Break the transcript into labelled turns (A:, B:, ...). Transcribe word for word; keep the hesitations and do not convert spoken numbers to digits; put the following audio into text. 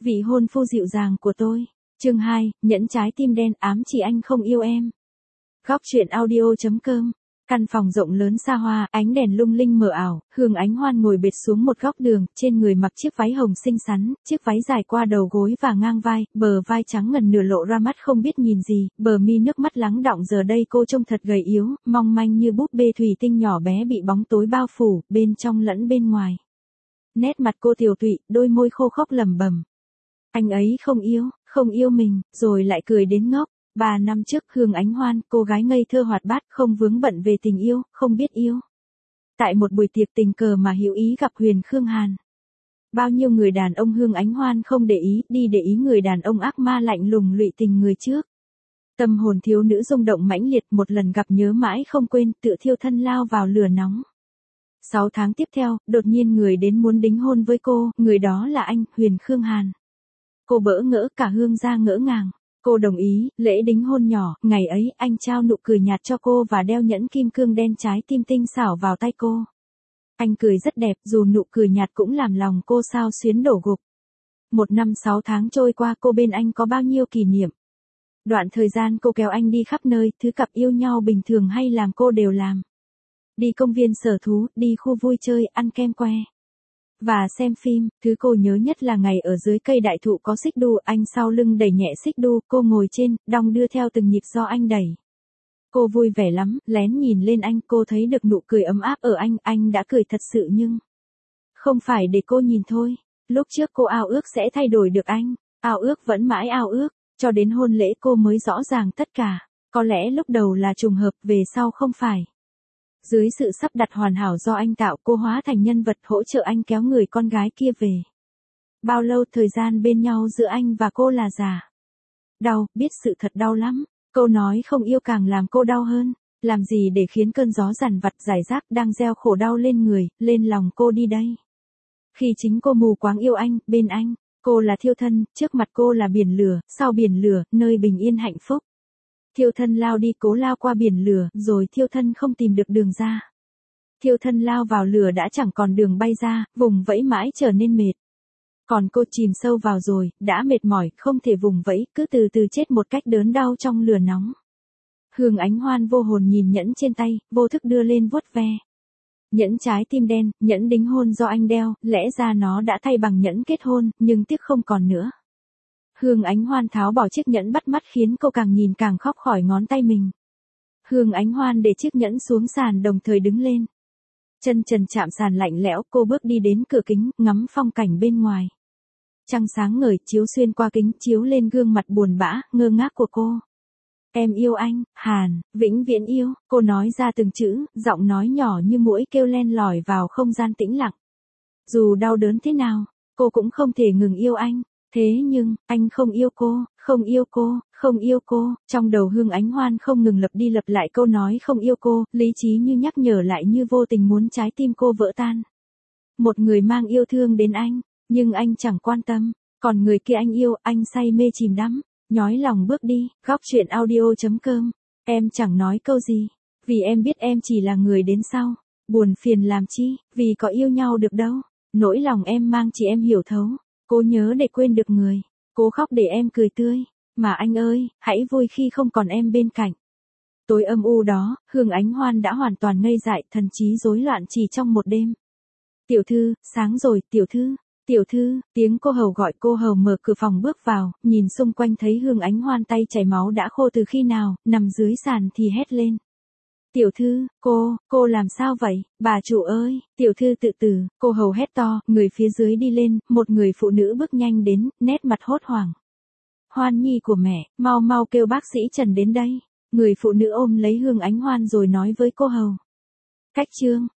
A: Vị hôn phu dịu dàng của tôi. Chương hai, nhẫn trái tim đen ám chỉ anh không yêu em. Góc truyện audio.com. Căn phòng rộng lớn xa hoa, ánh đèn lung linh mờ ảo, Hương Ánh Hoan ngồi bệt xuống một góc đường, trên người mặc chiếc váy hồng xinh xắn, chiếc váy dài qua đầu gối và ngang vai, bờ vai trắng ngần nửa lộ ra mắt không biết nhìn gì, bờ mi nước mắt lắng đọng giờ đây cô trông thật gầy yếu, mong manh như búp bê thủy tinh nhỏ bé bị bóng tối bao phủ, bên trong lẫn bên ngoài. Nét mặt cô tiều tụy, đôi môi khô khốc lẩm bẩm. Anh ấy không yêu, không yêu mình, rồi lại cười đến ngốc. Ba năm trước Hương Ánh Hoan, cô gái ngây thơ hoạt bát, không vướng bận về tình yêu, không biết yêu. Tại một buổi tiệc tình cờ mà hữu ý gặp Huyền Khương Hàn. Bao nhiêu người đàn ông Hương Ánh Hoan không để ý, đi để ý người đàn ông ác ma lạnh lùng lụy tình người trước. Tâm hồn thiếu nữ rung động mãnh liệt, một lần gặp nhớ mãi không quên, tựa thiêu thân lao vào lửa nóng. Sáu tháng tiếp theo, đột nhiên người đến muốn đính hôn với cô, người đó là anh, Huyền Khương Hàn. Cô bỡ ngỡ, cả Hương gia ngỡ ngàng. Cô đồng ý, lễ đính hôn nhỏ, ngày ấy anh trao nụ cười nhạt cho cô và đeo nhẫn kim cương đen trái tim tinh xảo vào tay cô. Anh cười rất đẹp, dù nụ cười nhạt cũng làm lòng cô xao xuyến đổ gục. Một năm sáu tháng trôi qua, cô bên anh có bao nhiêu kỷ niệm. Đoạn thời gian cô kéo anh đi khắp nơi, thứ cặp yêu nhau bình thường hay làm cô đều làm. Đi công viên sở thú, đi khu vui chơi, ăn kem que. Và xem phim, thứ cô nhớ nhất là ngày ở dưới cây đại thụ có xích đu, anh sau lưng đẩy nhẹ xích đu, cô ngồi trên, đong đưa theo từng nhịp do anh đẩy. Cô vui vẻ lắm, lén nhìn lên anh, cô thấy được nụ cười ấm áp ở anh, anh đã cười thật sự nhưng không phải để cô nhìn thôi. Lúc trước cô ao ước sẽ thay đổi được anh, ao ước vẫn mãi ao ước, cho đến hôn lễ cô mới rõ ràng tất cả. Có lẽ lúc đầu là trùng hợp, về sau không phải. Dưới sự sắp đặt hoàn hảo do anh tạo, cô hóa thành nhân vật hỗ trợ anh kéo người con gái kia về. Bao lâu thời gian bên nhau giữa anh và cô là giả. Đau, biết sự thật đau lắm. Câu nói không yêu càng làm cô đau hơn. Làm gì để khiến cơn gió dằn vặt rải rác đang gieo khổ đau lên người, lên lòng cô đi đây. Khi chính cô mù quáng yêu anh, bên anh, cô là thiêu thân, trước mặt cô là biển lửa, sau biển lửa, nơi bình yên hạnh phúc. Thiêu thân lao đi cố lao qua biển lửa, rồi thiêu thân không tìm được đường ra. Thiêu thân lao vào lửa đã chẳng còn đường bay ra, vùng vẫy mãi trở nên mệt. Còn cô chìm sâu vào rồi, đã mệt mỏi, không thể vùng vẫy, cứ từ từ chết một cách đớn đau trong lửa nóng. Hương Ánh Hoan vô hồn nhìn nhẫn trên tay, vô thức đưa lên vuốt ve. Nhẫn trái tim đen, nhẫn đính hôn do anh đeo, lẽ ra nó đã thay bằng nhẫn kết hôn, nhưng tiếc không còn nữa. Hương Ánh Hoan tháo bỏ chiếc nhẫn bắt mắt khiến cô càng nhìn càng khóc khỏi ngón tay mình. Hương Ánh Hoan để chiếc nhẫn xuống sàn đồng thời đứng lên. Chân trần chạm sàn lạnh lẽo, cô bước đi đến cửa kính, ngắm phong cảnh bên ngoài. Trăng sáng ngời chiếu xuyên qua kính, chiếu lên gương mặt buồn bã, ngơ ngác của cô. Em yêu anh, Hàn, vĩnh viễn yêu, cô nói ra từng chữ, giọng nói nhỏ như muỗi kêu len lỏi vào không gian tĩnh lặng. Dù đau đớn thế nào, cô cũng không thể ngừng yêu anh. Thế nhưng, anh không yêu cô, không yêu cô, không yêu cô, trong đầu Hương Ánh Hoan không ngừng lặp đi lặp lại câu nói không yêu cô, lý trí như nhắc nhở lại như vô tình muốn trái tim cô vỡ tan. Một người mang yêu thương đến anh, nhưng anh chẳng quan tâm, còn người kia anh yêu, anh say mê chìm đắm, nhói lòng bước đi. Góc truyện audio.com. Em chẳng nói câu gì, vì em biết em chỉ là người đến sau, buồn phiền làm chi, vì có yêu nhau được đâu, nỗi lòng em mang chỉ em hiểu thấu. Cố nhớ để quên được người, cố khóc để em cười tươi, mà anh ơi, hãy vui khi không còn em bên cạnh. Tối âm u đó, Hương Ánh Hoan đã hoàn toàn ngây dại, thần trí rối loạn chỉ trong một đêm. Tiểu thư, sáng rồi, tiểu thư, tiểu thư, tiếng cô hầu gọi. Cô hầu mở cửa phòng bước vào, nhìn xung quanh thấy Hương Ánh Hoan tay chảy máu đã khô từ khi nào, nằm dưới sàn thì hét lên. Tiểu thư, cô, cô làm sao vậy, bà chủ ơi, tiểu thư tự tử, cô hầu hét to, người phía dưới đi lên, một người phụ nữ bước nhanh đến, nét mặt hốt hoảng. Hoan nhi của mẹ, mau mau kêu bác sĩ Trần đến đây. Người phụ nữ ôm lấy Hương Ánh Hoan rồi nói với cô hầu. Cách chương.